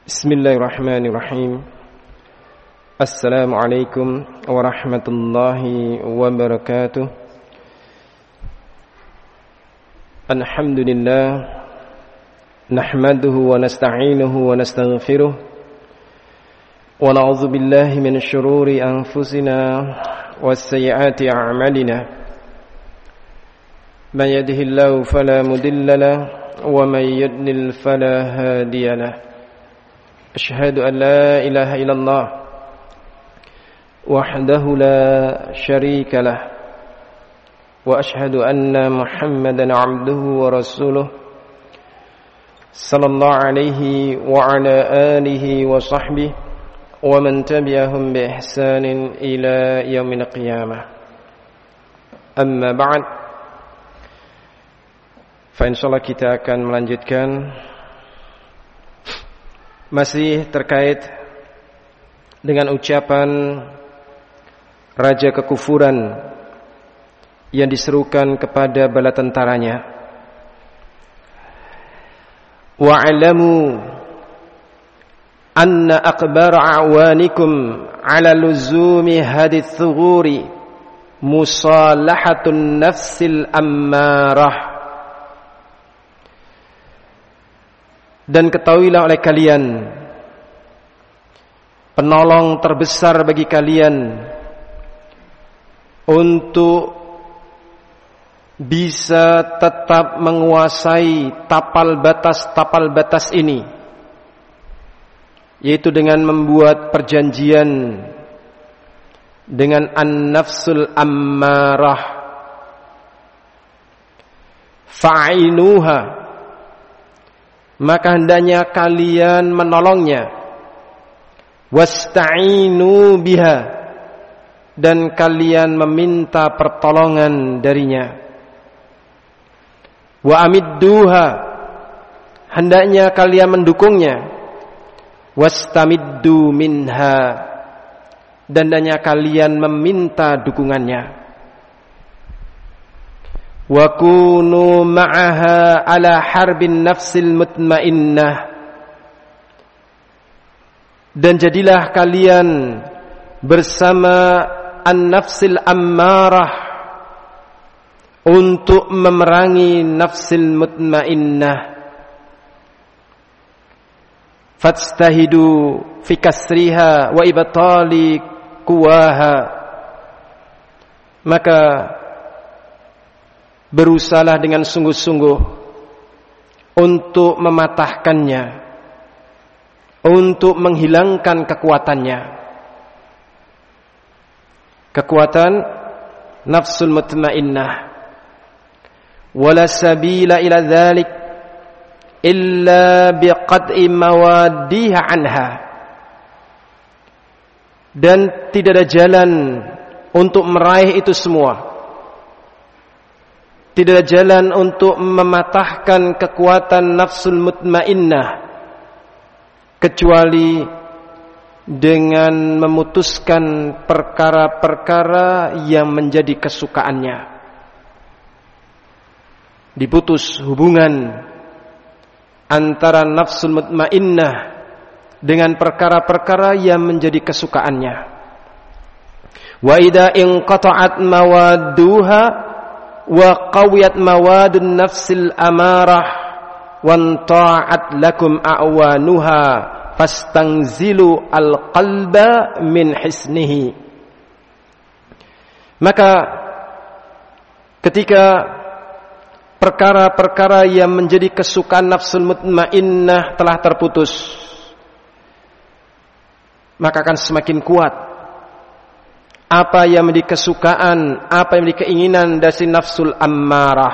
Bismillahirrahmanirrahim. Assalamualaikum warahmatullahi wabarakatuh. Alhamdulillah, nahmaduhu wa nasta'inuhu wa nastaghfiruh, wa na'udzu billahi min syururi anfusina wa sayyiati a'malina. Man yahdihillahu fala mudilla lahu wa man yudlil fala hadiya lahu. أشهد أن لا إله إلا الله وحده لا شريك له وأشهد أن محمدا عبده ورسوله صلى الله عليه وعلى آله وصحبه ومن تبعهم بإحسان إلى يوم القيامة. أما بعد، فإنشاءالله kita akan melanjutkan masih terkait dengan ucapan raja kekufuran yang diserukan kepada bala tentaranya. Wa'lamu anna akbar a'wanikum ala luzumi hadith thughuri musalahatun nafsil ammarah. Dan ketahuilah oleh kalian, penolong terbesar bagi kalian untuk bisa tetap menguasai tapal batas ini, yaitu dengan membuat perjanjian dengan an-nafsul ammarah. Fa'inuha, maka hendaknya kalian menolongnya. Wasta'inu biha, dan kalian meminta pertolongan darinya. Wa amidduha, hendaknya kalian mendukungnya. Wastamiddu minha, dan hendaknya kalian meminta dukungannya. Wa kunu ma'aha ala harbin nafsil mutmainnah, dan jadilah kalian bersama an-nafsil ammarah untuk memerangi nafsil mutmainnah. Fastahidu fi kasriha wa ibtali kuwaha, maka berusahalah dengan sungguh-sungguh untuk mematahkannya, untuk menghilangkan kekuatannya, kekuatan nafsul mutmainnah. Wala sabila ila dzalik illa biqad'i mawaddiha anha, dan tidak ada jalan untuk meraih itu semua. Tidak ada jalan untuk mematahkan kekuatan nafsul mutmainnah kecuali dengan memutuskan perkara-perkara yang menjadi kesukaannya. Diputus hubungan antara nafsul mutmainnah dengan perkara-perkara yang menjadi kesukaannya. Wa idza inqata'at mawadduha wa qawiyat mawadun nafsil amarah wanta'at lakum a'wanuha fastangzilu al-qalba min hisnihi. Maka ketika perkara-perkara yang menjadi kesukaan nafsul mutmainnah telah terputus, maka akan semakin kuat apa yang menjadi kesukaan, apa yang menjadi keinginan dari nafsul ammarah.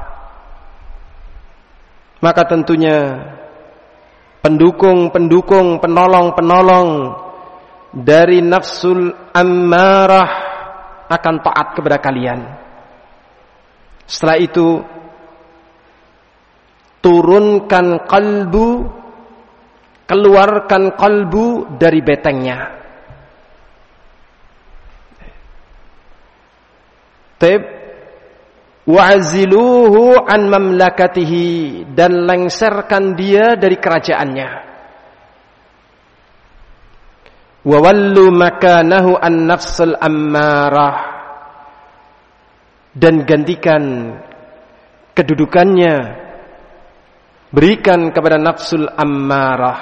Maka tentunya pendukung-pendukung, penolong-penolong dari nafsul ammarah akan taat kepada kalian. Setelah itu turunkan kalbu, keluarkan kalbu dari betengnya. Wa'ziluhu an mamlakatihi, dan lengserkan dia dari kerajaannya. wa wallu makanahu an-nafsul ammarah, dan gantikan kedudukannya, berikan kepada nafsul ammarah.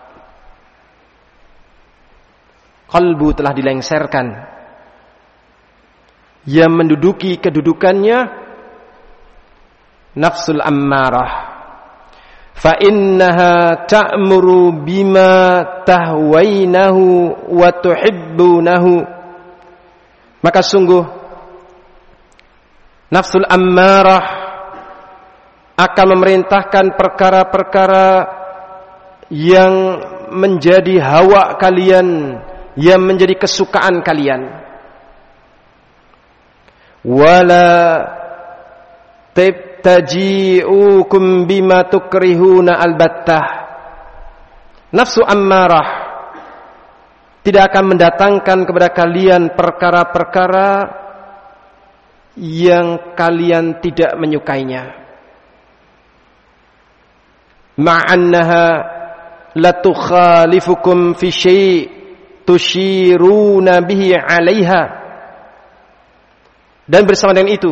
Qalbu telah dilengserkan, yang menduduki kedudukannya nafsul ammarah. Fa innaha ta'muru bima tahwainahu wa tuhibbunahu, maka sungguh nafsul ammarah akan memerintahkan perkara-perkara yang menjadi hawa kalian, yang menjadi kesukaan kalian. Wala taji'ukum bima tukrihuna albattah. Nafsu ammarah tidak akan mendatangkan kepada kalian perkara-perkara yang kalian tidak menyukainya. Ma'annaha latukhalifukum fi syai' tushiruna bihi 'alaiha. Dan bersama dengan itu,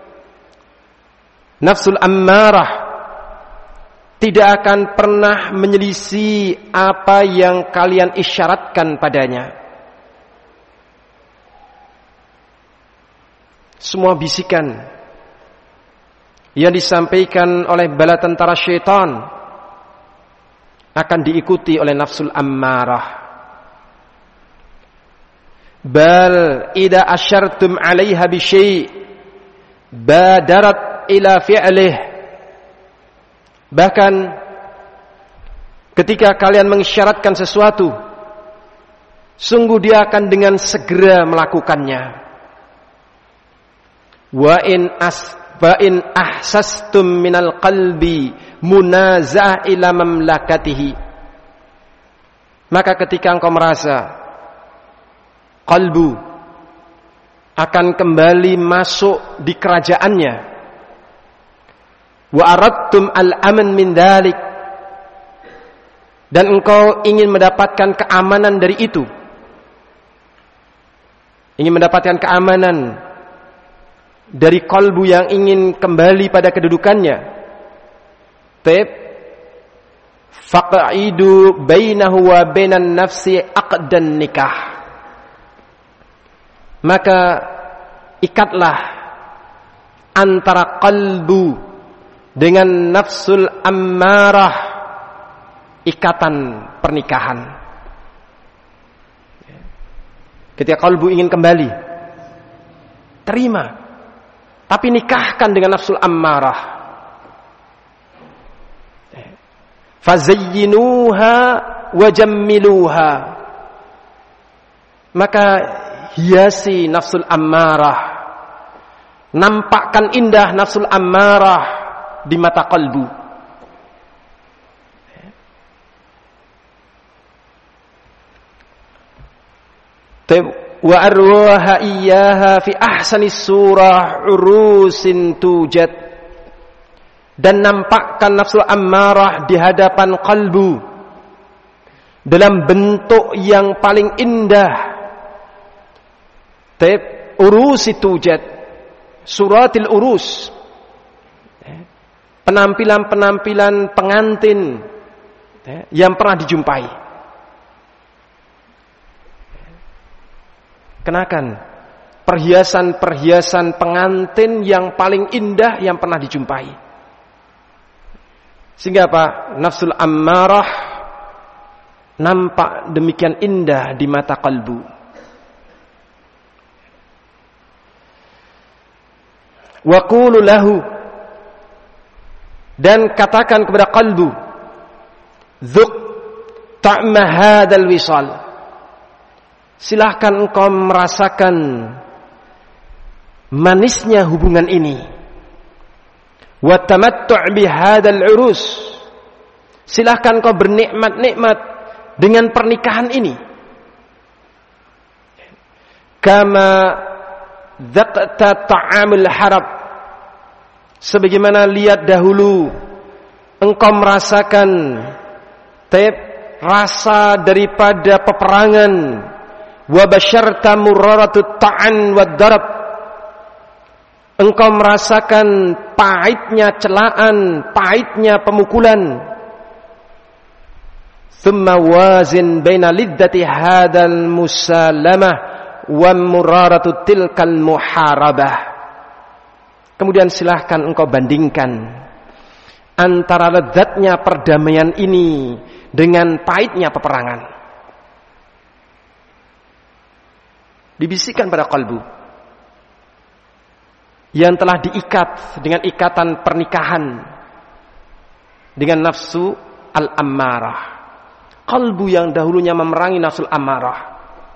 nafsul ammarah tidak akan pernah menyelisih apa yang kalian isyaratkan padanya. Semua bisikan yang disampaikan oleh bala tentara syaitan akan diikuti oleh nafsul ammarah. Bal idza asyartum 'alaiha bi syai' badarat ila fi'lih. Bahkan ketika kalian mengisyaratkan sesuatu, sungguh dia akan dengan segera melakukannya. Wa in ahsastum minal qalbi munaza'ah ila mamlakatihi, maka ketika engkau merasa qalbu akan kembali masuk di kerajaannya, wa aradtum al-aman min dhalik, dan engkau ingin mendapatkan keamanan dari itu, ingin mendapatkan keamanan dari qalbu yang ingin kembali pada kedudukannya, faq'idu bainahu wa bainan nafsi aqdan nikah, maka ikatlah antara qalbu dengan nafsul ammarah ikatan pernikahan. Ketika qalbu ingin kembali, terima, tapi nikahkan dengan nafsul ammarah. Fazayyinuha wajammiluha, maka hiasi nafsul ammarah, nampakkan indah nafsul ammarah di mata qalbu. Wa arwaha iyyaha fi ahsani surah urusin tujad, dan nampakkan nafsul ammarah di hadapan qalbu dalam bentuk yang paling indah. Urus tujad, suratil urus, penampilan-penampilan pengantin yang pernah dijumpai. Kenakan perhiasan-perhiasan pengantin yang paling indah yang pernah dijumpai. Sehingga apa? Nafsul ammarah nampak demikian indah di mata qalbu. Wa qulu lahu, dan katakan kepada qalbu, dzuk ta'ma hadzal wisal, silahkan engkau merasakan manisnya hubungan ini. Wa tamattu' bi hadzal urus, silahkan engkau bernikmat-nikmat dengan pernikahan ini. Kama dzaqta ta'amul harab, sebagaimana lihat dahulu engkau merasakan rasa daripada peperangan, wa basyarta murraratut ta'an wad darab, engkau merasakan pahitnya celaan, pahitnya pemukulan. Thumma wazin baina liddati hadal musalamah wa muraratu tilkal muharabah. Kemudian silahkan engkau bandingkan antara lezatnya perdamaian ini dengan pahitnya peperangan. Dibisikkan pada kalbu yang telah diikat dengan ikatan pernikahan dengan nafsu al-ammarah. Kalbu yang dahulunya memerangi nafsu al-ammarah,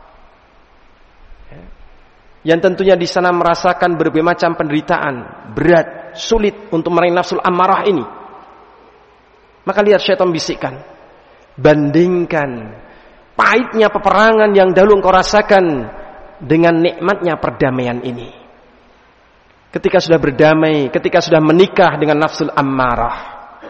yang tentunya di sana merasakan berbagai macam penderitaan, berat, sulit untuk memerangi nafsu al-ammarah ini. Maka lihat syaitan bisikkan, bandingkan pahitnya peperangan yang dahulu engkau rasakan dengan nikmatnya perdamaian ini. Ketika sudah berdamai, ketika sudah menikah dengan nafsul ammarah.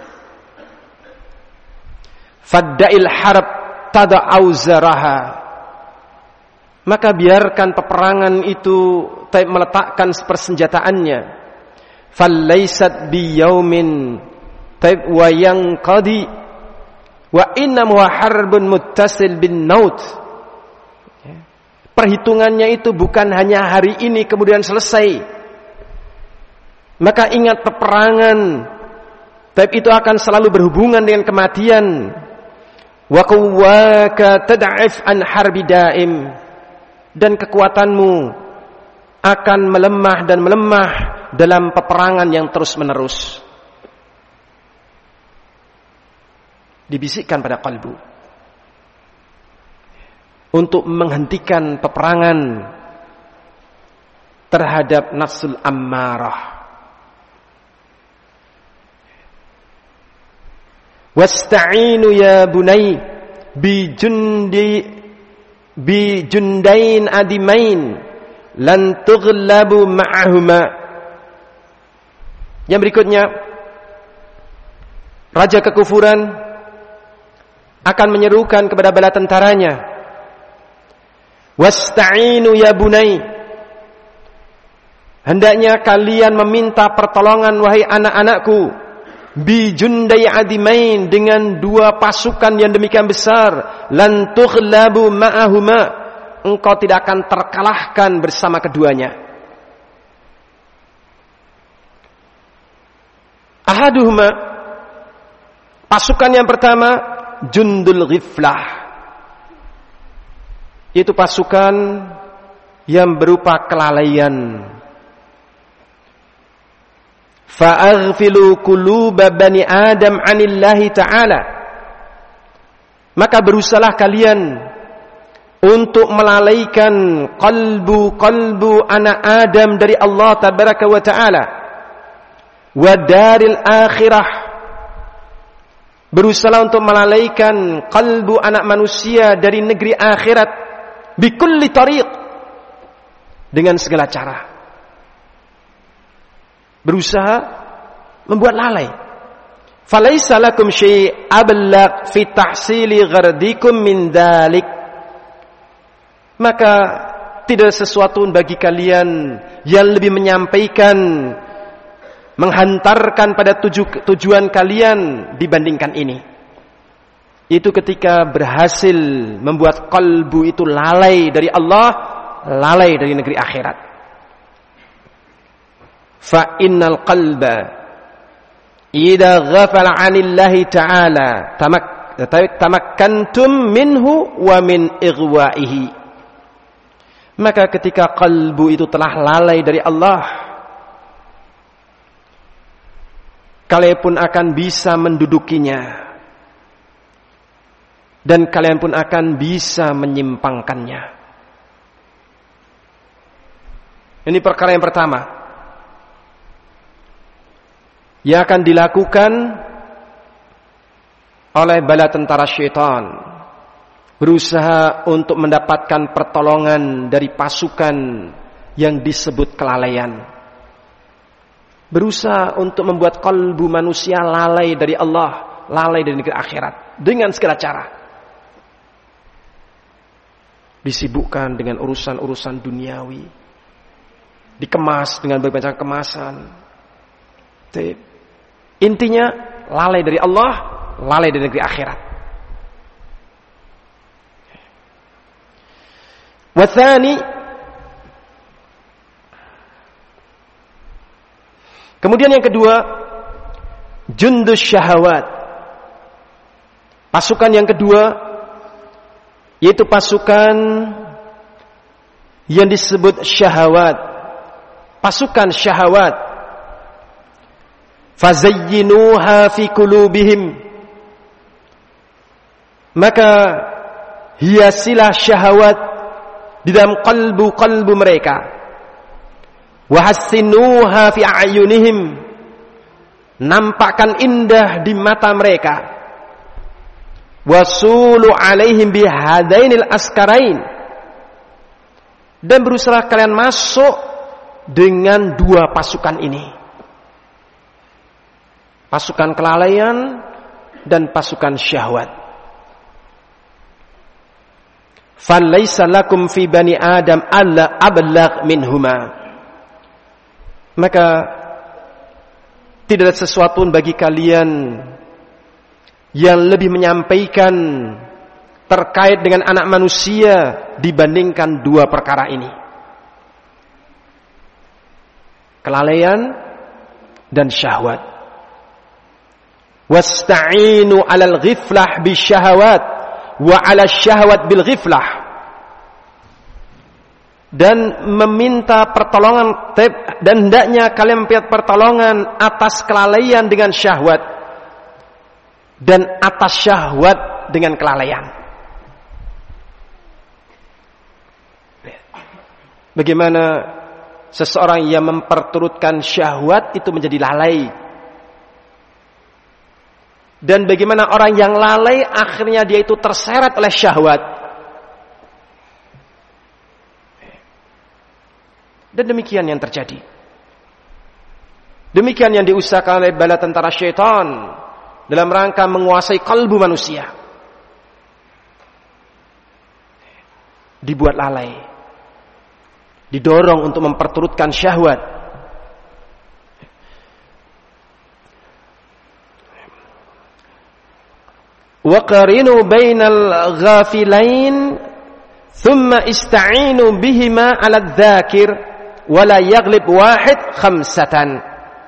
Fadda'il harab tada'au zaraha. Maka biarkan peperangan itu meletakkan persenjataannya. Fallaysat biyaumin wa yanqadi wa innamu harbun muttasil bin naut. Perhitungannya itu bukan hanya hari ini kemudian selesai. Maka ingat peperangan, tapi itu akan selalu berhubungan dengan kematian. Wa quwwaka tad'if an harbi daim, dan kekuatanmu akan melemah dan melemah dalam peperangan yang terus-menerus. Dibisikkan pada kalbu untuk menghentikan peperangan terhadap nafsul ammarah. Wasta'inu ya bunai bi jundain adimain lan tughlabu ma'ahuma. Yang berikutnya, raja kekufuran akan menyerukan kepada bala tentaranya, wasta'inu ya bunai, hendaknya kalian meminta pertolongan wahai anak-anakku, bi jundai adimain, dengan dua pasukan yang demikian besar, lan tughlabu ma'ahuma, engkau tidak akan terkalahkan bersama keduanya. Ahaduhuma, pasukan yang pertama, jundul ghiflah, itu pasukan yang berupa kelalaian. Fa'aghfilu quluba bani Adam 'anillahi ta'ala, maka berusahalah kalian untuk melalaikan kalbu anak Adam dari Allah tabaraka wa ta'ala. Wa daril akhirah, berusahalah untuk melalaikan kalbu anak manusia dari negeri akhirat, bikulli tariq, dengan segala cara. Berusaha membuat lalai. Falaisa lakum syai' ablaq fi tahsili ghardikum min dzalik, maka tidak sesuatu bagi kalian yang lebih menyampaikan, menghantarkan pada tujuan kalian dibandingkan ini. Itu ketika berhasil membuat kalbu itu lalai dari Allah, lalai dari negeri akhirat. Fa innal qalba idza ghafala 'anillahi ta'ala tamakkantum minhu wa min ighwa'ihi. Maka ketika kalbu itu telah lalai dari Allah, kalian pun akan bisa mendudukinya, dan kalian pun akan bisa menyimpangkannya. Ini perkara yang pertama yang akan dilakukan oleh bala tentara syaitan, berusaha untuk mendapatkan pertolongan dari pasukan yang disebut kelalaian, berusaha untuk membuat kalbu manusia lalai dari Allah, lalai dari negeri akhirat dengan segala cara. disibukkan dengan urusan-urusan duniawi, dikemas dengan berbagai macam kemasan. Intinya lalai dari Allah, lalai dari negeri akhirat. Wathani, kemudian yang kedua, jundus syahawat. Pasukan yang kedua yaitu pasukan yang disebut syahawat. Pasukan syahawat. Fazayyinuha fi qulubihim. Maka hiasilah syahawat di dalam kalbu mereka. Wa hassinuha fi a'yunihim. Nampakkan indah di mata mereka. Wasulu alaihim bihadainil askarain. Dan berusaha kalian masuk dengan dua pasukan ini. Pasukan kelalaian dan pasukan syahwat. Falaysa lakum fi bani Adam alla ablagh minhuma. Maka tidak ada sesuatu bagi kalian yang lebih menyampaikan terkait dengan anak manusia dibandingkan dua perkara ini. Kelalaian dan syahwat. Wasta'inu 'alal ghiflah bisyahawat wa 'ala syahwat bil ghiflah. Dan meminta pertolongan, dan hendaknya kalian meminta pertolongan atas kelalaian dengan syahwat dan atas syahwat dengan kelalaian. Bagaimana seseorang yang memperturutkan syahwat itu menjadi lalai, dan bagaimana orang yang lalai akhirnya dia itu terseret oleh syahwat. Dan demikian yang terjadi. Demikian yang diusahakan oleh bala tentara syaitan dalam rangka menguasai kalbu manusia. Dibuat lalai, didorong untuk memperturutkan syahwat. Wa qarinu bainal ghafilain thumma ista'inu bihima 'ala dzakir wala yaghlib wahid khamsatan.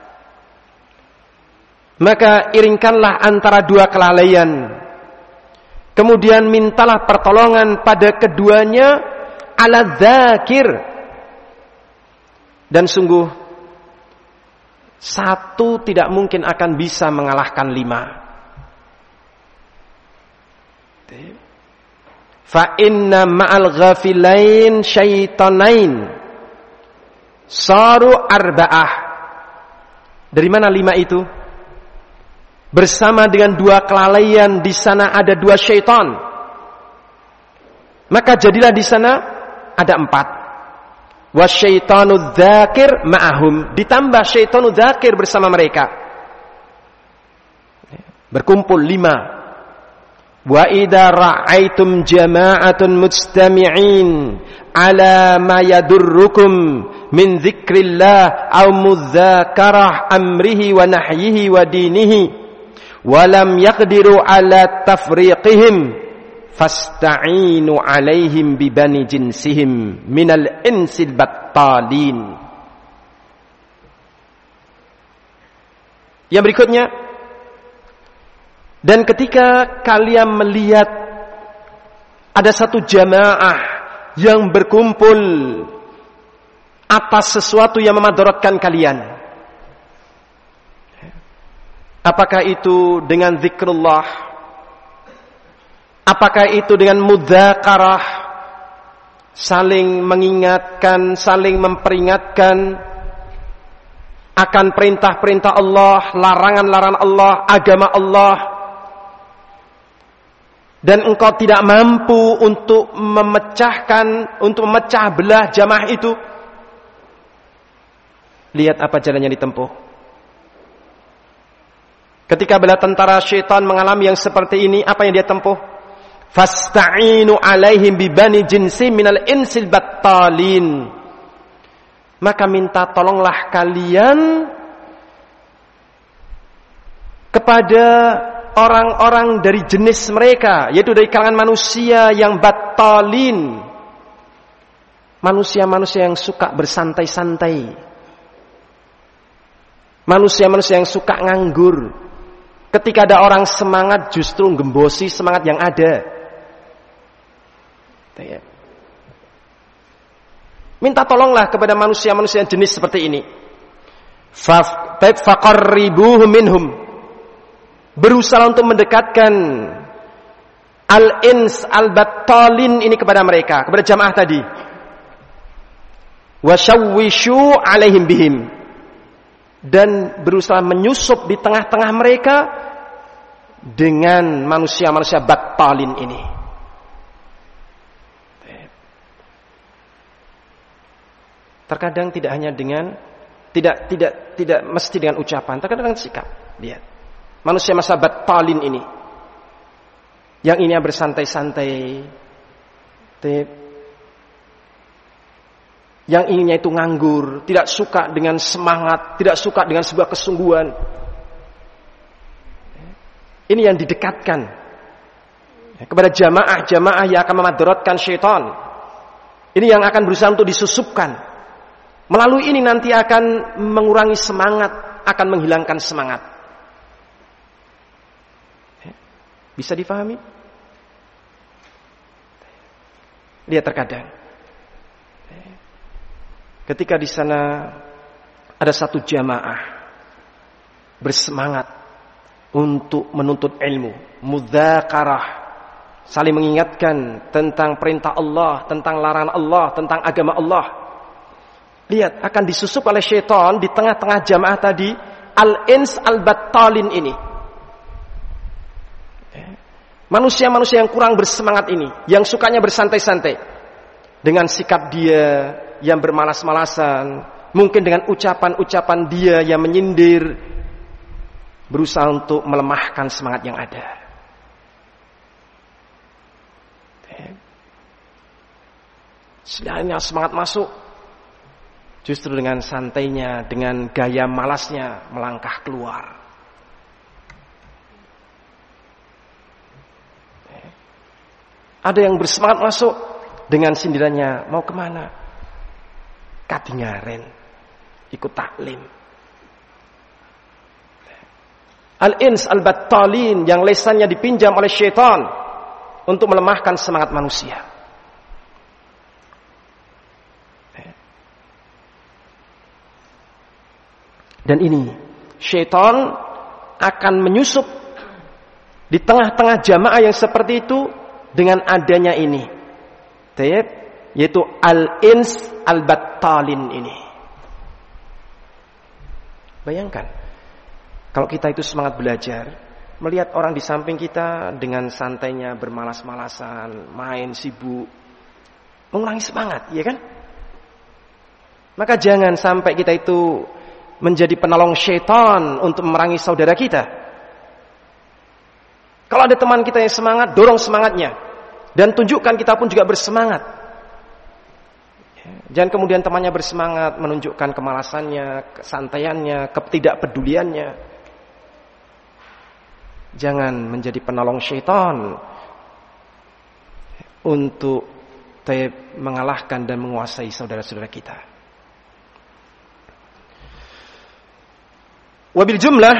Maka iringkanlah antara dua kelalaian, kemudian mintalah pertolongan pada keduanya ala dzakir, dan sungguh satu tidak mungkin akan bisa mengalahkan lima. Fa inna ma'al ghafilain syaitanain saru arba'ah. Dari mana lima itu? Bersama dengan dua kelalaian di sana ada dua syaitan. Maka jadilah di sana ada empat. Wasyaitanu dzakir ma'ahum. Ditambah syaitanu dzakir bersama mereka. Berkumpul lima. Wa idza ra'aitum jama'atun mujtami'in ala ma yadurrukum min dzikrillah aw mudzakarah amrihi wa nahyihi wa dinihi wa lam yaqdiru ala tafriqihim fasta'inu alaihim bi bani jinsihim minal insil battalin. Yang berikutnya, dan ketika kalian melihat ada satu jamaah yang berkumpul atas sesuatu yang memadaratkan kalian, apakah itu dengan zikrullah, apakah itu dengan mudzakarah, saling mengingatkan, saling memperingatkan akan perintah-perintah Allah, larangan-larangan Allah, agama Allah, dan engkau tidak mampu untuk memecah belah jamaah itu, lihat apa jalan yang ditempuh. Ketika bala tentara syaitan mengalami yang seperti ini, apa yang dia tempuh? Fasta'inu alaihim bibani jinsi minal insil battalin. Maka minta tolonglah kalian kepada orang-orang dari jenis mereka, yaitu dari kalangan manusia yang battalin. Manusia-manusia yang suka bersantai-santai. Manusia-manusia yang suka nganggur. Ketika ada orang semangat justru gembosi semangat yang ada. Minta tolonglah kepada manusia-manusia jenis seperti ini. Faqarribuhum minhum. Berusaha untuk mendekatkan al-ins al-battalin ini kepada mereka, kepada jamaah tadi. Wasyawwishu alaihim bihim. Dan berusaha menyusup di tengah-tengah mereka dengan manusia-manusia battalin ini. Terkadang tidak hanya dengan tidak mesti dengan ucapan, terkadang dengan sikap. Lihat. Manusia battalin ini. Yang ini bersantai-santai. Yang ininya itu nganggur, tidak suka dengan semangat, tidak suka dengan sebuah kesungguhan. Ini yang didekatkan kepada jamaah-jamaah yang akan memadaratkan syaitan. Ini yang akan berusaha untuk disusupkan. Melalui ini nanti akan mengurangi semangat, akan menghilangkan semangat. Bisa difahami? Lihat terkadang. Ketika di sana ada satu jamaah bersemangat untuk menuntut ilmu, mudzakarah, saling mengingatkan tentang perintah Allah, tentang larangan Allah, tentang agama Allah. Lihat, akan disusup oleh syaitan di tengah-tengah jamaah tadi, al-ins al-battalin ini. Manusia-manusia yang kurang bersemangat ini, yang sukanya bersantai-santai. Dengan sikap dia yang bermalas-malasan, mungkin dengan ucapan-ucapan dia yang menyindir, berusaha untuk melemahkan semangat yang ada. Sebenarnya semangat masuk, justru dengan santainya, dengan gaya malasnya melangkah keluar. Ada yang bersemangat masuk dengan sindirannya, mau kemana? Kadingaren, ikut taklim. Al-ins al-battalin yang lesannya dipinjam oleh syaitan untuk melemahkan semangat manusia. Dan ini syaitan akan menyusup di tengah-tengah jamaah yang seperti itu dengan adanya ini, yaitu al-ins al-battalin ini. Bayangkan kalau kita itu semangat belajar, melihat orang di samping kita dengan santainya bermalas-malasan, main sibuk, mengurangi semangat, ya kan? Maka jangan sampai kita itu menjadi penolong syaitan untuk memerangi saudara kita. Kalau ada teman kita yang semangat, dorong semangatnya. Dan tunjukkan kita pun juga bersemangat. Jangan kemudian temannya bersemangat, menunjukkan kemalasannya, kesantaiannya, ketidakpeduliannya. Jangan menjadi penolong syaitan untuk mengalahkan dan menguasai saudara-saudara kita. Wabil jumlah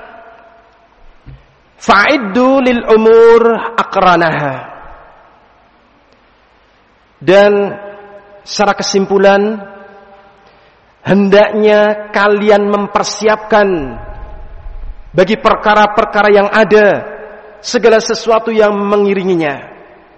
fa'iddu lil umur aqranaha. Dan secara kesimpulan, hendaknya kalian mempersiapkan bagi perkara-perkara yang ada segala sesuatu yang mengiringinya.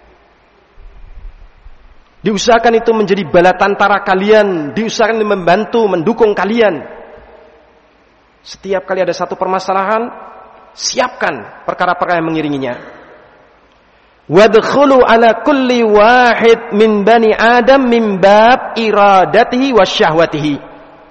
Diusahakan itu menjadi bala tentara kalian, diusahakan membantu, mendukung kalian. Setiap kali ada satu permasalahan, siapkan perkara-perkara yang mengiringinya. Wadkhulu ala kulli wahid min bani Adam min bab iradatihi wasyahwatihi.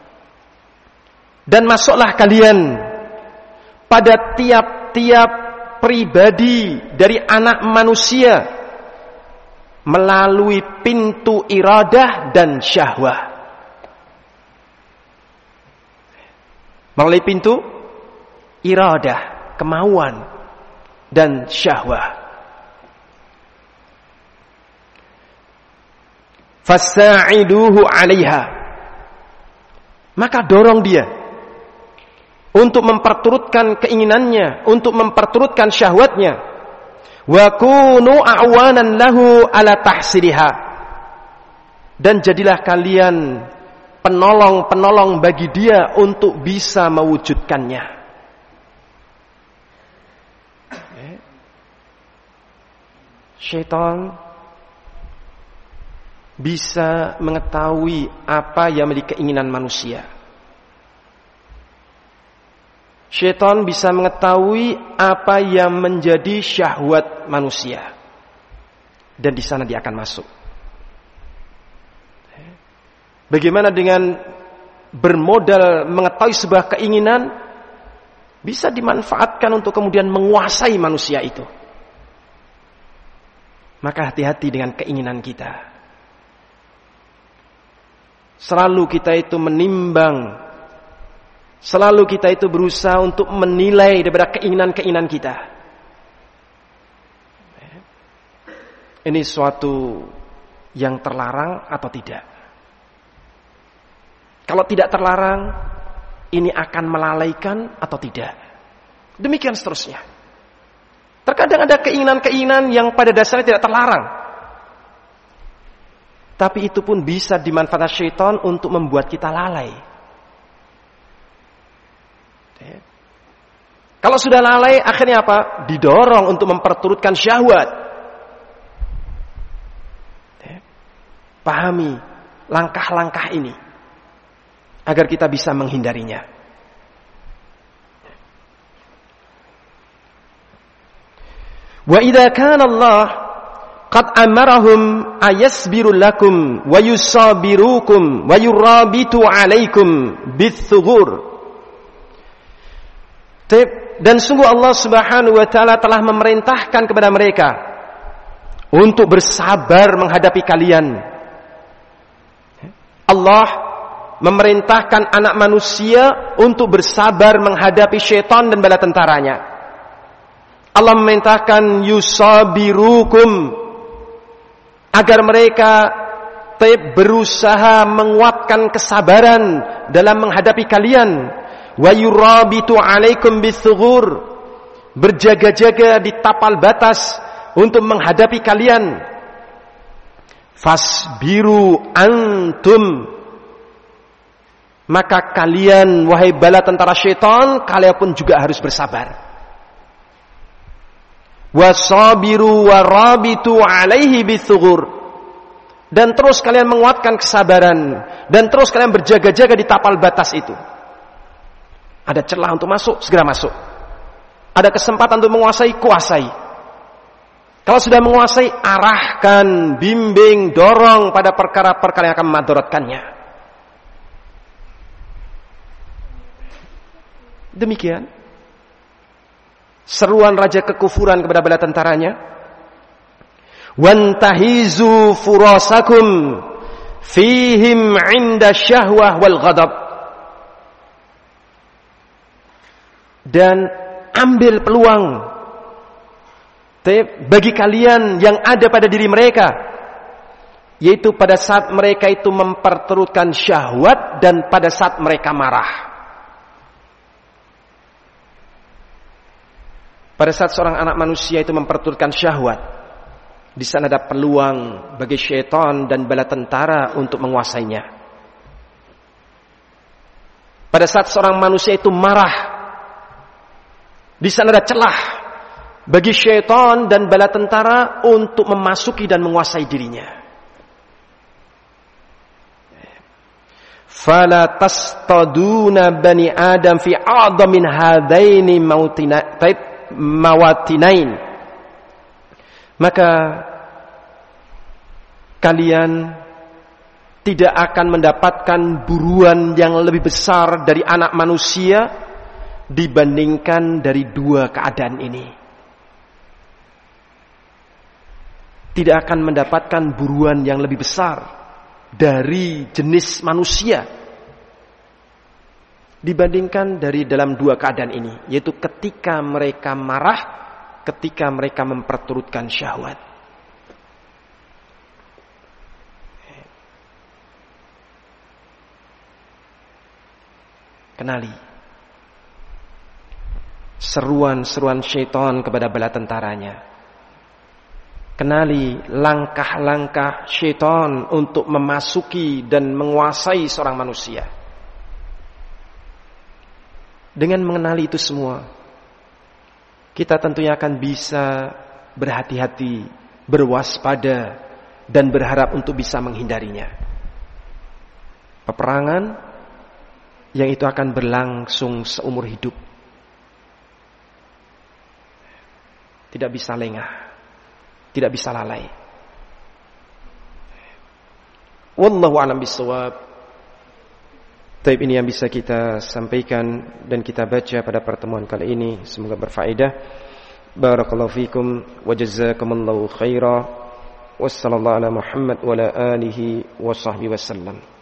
Dan masuklah kalian pada tiap-tiap pribadi dari anak manusia melalui pintu iradah dan syahwah. Melalui pintu iradah, kemauan dan syahwah. Fasa'iduhu 'alaiha. Maka dorong dia untuk memperturutkan keinginannya, untuk memperturutkan syahwatnya. Wa kunu a'wanan lahu ala tahsiliha. Dan jadilah kalian penolong-penolong bagi dia untuk bisa mewujudkannya. Syaitan bisa mengetahui apa yang menjadi keinginan manusia. Syaitan bisa mengetahui apa yang menjadi syahwat manusia. Dan di sana dia akan masuk. Bagaimana dengan bermodal mengetahui sebuah keinginan bisa dimanfaatkan untuk kemudian menguasai manusia itu. Maka hati-hati dengan keinginan kita. Selalu kita itu menimbang, selalu kita itu berusaha untuk menilai daripada keinginan-keinginan kita. Ini suatu yang terlarang atau tidak? Kalau tidak terlarang, ini akan melalaikan atau tidak? Demikian seterusnya. Terkadang ada keinginan-keinginan yang pada dasarnya tidak terlarang. Tapi itu pun bisa dimanfaatkan syaitan untuk membuat kita lalai. Kalau sudah lalai, akhirnya apa? Didorong untuk memperturutkan syahwat. Pahami langkah-langkah ini agar kita bisa menghindarinya. Wa idza kana Allah qad amarahum ayasbiru lakum wa yusabirukum wa yurabitu alaikum bithughur. Dan sungguh Allah Subhanahu wa taala telah memerintahkan kepada mereka untuk bersabar menghadapi kalian. Allah memerintahkan anak manusia untuk bersabar menghadapi syaitan dan bala tentaranya. Allah memerintahkan yusabirukum agar mereka berusaha menguatkan kesabaran dalam menghadapi kalian. Wa yurabitu alaikum bithughur, berjaga-jaga di tapal batas untuk menghadapi kalian. Fasbiru antum, maka kalian wahai bala tentara syaitan, kalian pun juga harus bersabar. Wasabiru warabitu alaihi bithughur, dan terus kalian menguatkan kesabaran dan terus kalian berjaga-jaga di tapal batas itu. Ada celah untuk masuk, segera masuk. Ada kesempatan untuk menguasai, kuasai. Kalau sudah menguasai, arahkan, bimbing, dorong pada perkara-perkara yang akan memadaratkannya. Demikian seruan raja kekufuran kepada bala tentaranya. Wantahizu furasakum fihim 'inda syahwah wal ghadab. Dan ambil peluang bagi kalian yang ada pada diri mereka, yaitu pada saat mereka itu memperturutkan syahwat dan pada saat mereka marah. Pada saat seorang anak manusia itu memperturutkan syahwat, di sana ada peluang bagi syaitan dan bala tentara untuk menguasainya. Pada saat seorang manusia itu marah, di sana ada celah bagi syaitan dan bala tentara untuk memasuki dan menguasai dirinya. Fala tastaduna bani Adam fi a'damin hadaini mawatinain. Maka kalian tidak akan mendapatkan buruan yang lebih besar dari anak manusia dibandingkan dari dua keadaan ini. tidak akan mendapatkan buruan yang lebih besar dari jenis manusia dibandingkan dari dalam dua keadaan ini, yaitu ketika mereka marah, ketika mereka memperturutkan syahwat. Kenali seruan-seruan syaitan kepada bala tentaranya. Kenali langkah-langkah syaitan untuk memasuki dan menguasai seorang manusia. Dengan mengenali itu semua, kita tentunya akan bisa berhati-hati, berwaspada, dan berharap untuk bisa menghindarinya. Peperangan yang itu akan berlangsung seumur hidup. Tidak bisa lengah, tidak bisa lalai. Wallahu a'lam bishawab. Taib, ini yang bisa kita sampaikan dan kita baca pada pertemuan kali ini. Semoga berfaedah. Barakallahu fikum wa jazakumullahu khaira. Wassallallahu ala Muhammad wa ala alihi wa sahbihi wasallam.